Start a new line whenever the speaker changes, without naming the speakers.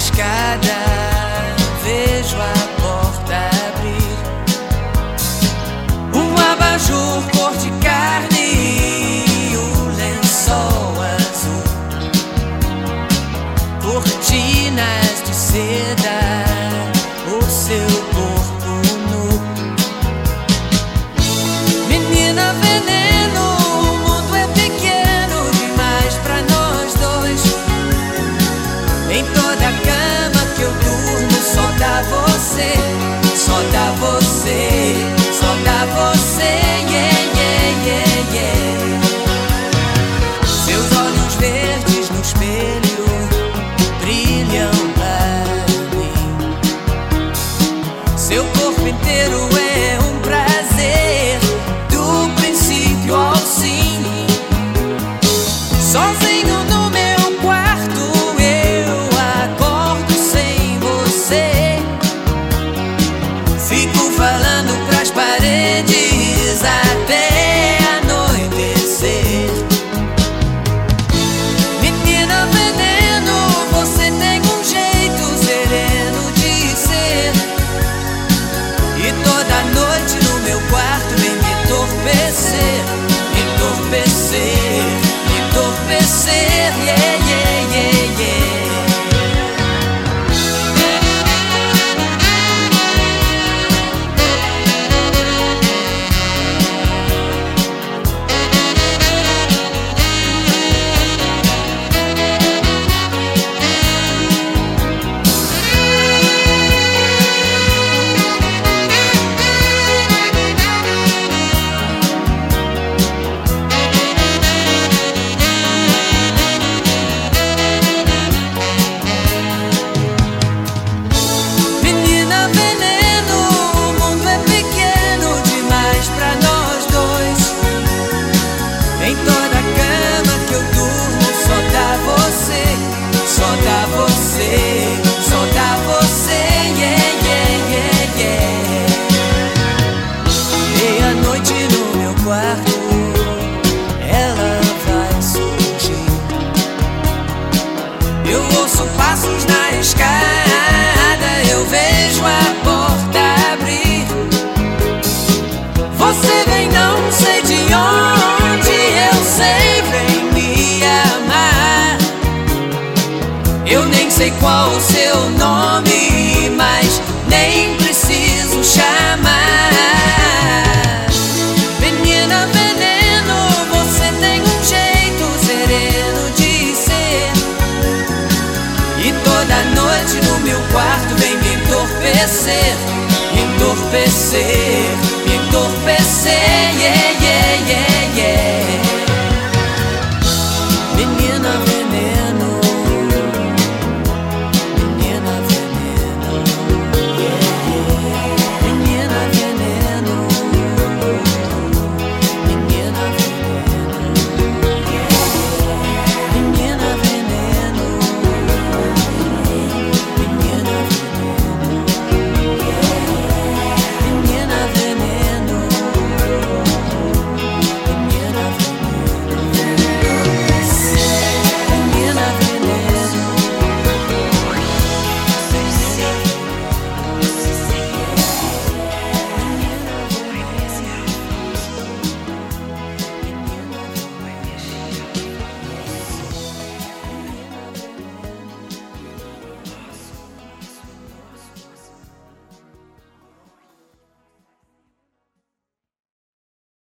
escada, vejo a porta abrir. Um abajur cor de carne e o lençol azul, cortinas de seda, o seu corpo nu. Menina veneno, o mundo é pequeno demais pra nós dois. Em toda a cama que eu durmo só dá você, só dá você, só dá você, yeah, yeah, yeah, yeah. Seus olhos verdes no espelho brilham pra mim. Seu corpo inteiro é um prazer, do princípio ao fim. Sozinho no meu quarto eu acordo sem você. Fico falando pras paredes até anoitecer. Menina veneno, você tem um jeito sereno de ser. E toda noite no meu quarto vem me entorpecer, me entorpecer, me entorpecer, yeah, yeah, yeah, yeah. Em toda a cama que eu durmo só dá você, só dá você, só dá você, yeah, yeah, yeah, yeah. Meia-noite no meu quarto ela vai surgir. Eu ouço passos na escada, eu vejo a porta abrir. Você vem não sei de onde, eu sei, vem me amar. Eu nem sei qual o seu nome, mas nem preciso chamar. Menina veneno, você tem um jeito sereno de ser. E toda noite no meu quarto vem me entorpecer, me entorpecer, me entorpecer, yeah, yeah, yeah.